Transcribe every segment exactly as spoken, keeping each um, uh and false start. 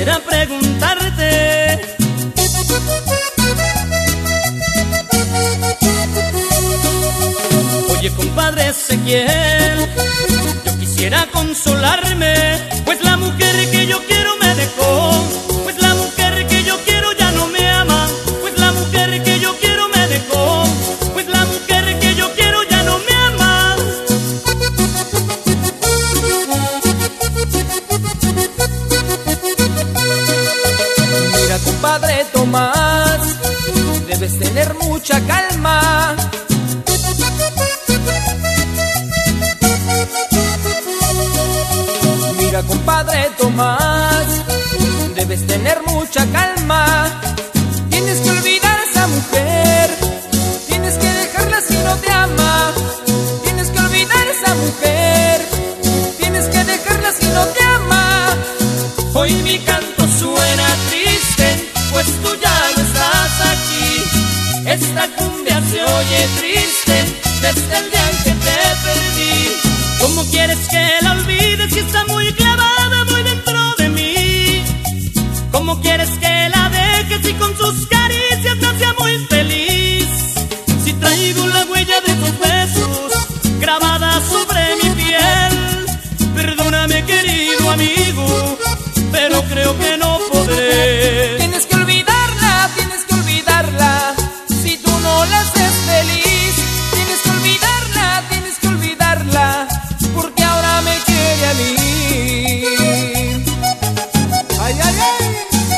quisiera preguntarte. Oye, compadre Ezequiel, yo quisiera consolarme, pues la mujer que yo quiero me dejó, pues la mujer que yo quiero ya no me ama, pues la mujer que yo quiero me dejó, pues la mujer que yo quiero ya no me ama. Mira, compadre Tomás, debes tener mucha calma. Mira, compadre Tomás, debes tener mucha calma. Tienes que olvidar a esa mujer, tienes que dejarla si no te ama. Tienes que olvidar a esa mujer, tienes que dejarla si no te ama. Hoy mi canto suena triste, pues tú ya no estás aquí. Esta cumbia se oye triste desde el día en que te perdí. ¿Cómo quieres que la olvides si está muy clavada muy dentro de mí? ¿Cómo quieres que la dejes si con sus caricias me hacía muy feliz? Si traigo la huella de tus besos grabada sobre mi piel. Perdóname, querido amigo, pero creo que no podré. Tienes que olvidarla, tienes que olvidarla, si tú no la haces feliz. Tienes que olvidarla, tienes que olvidarla, porque ahora me quiere a mí. Ay, ay, ay.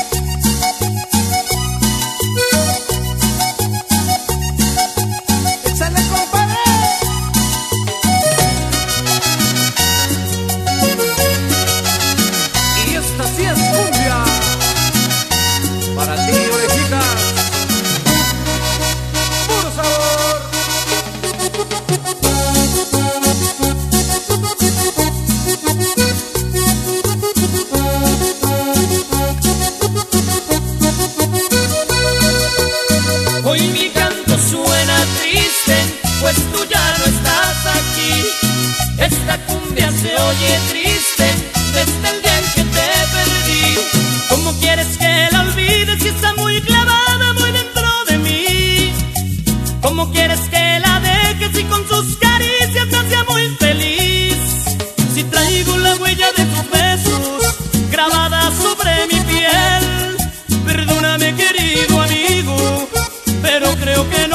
Échale, compadre. Y esta sí es cumbia para ti, orejita. Puro sabor. Hoy mi canto suena triste, pues tú ya no estás aquí. Esta cumbia se oye triste desde el día en que te perdí. ¿Cómo quieres que la olvides si está muy clavada muy dentro de mí? ¿Cómo quieres que la dejes si con sus caricias me hacía muy feliz? Si traigo la huella de tus besos grabada sobre mi piel. Perdóname, querido amigo, pero creo que no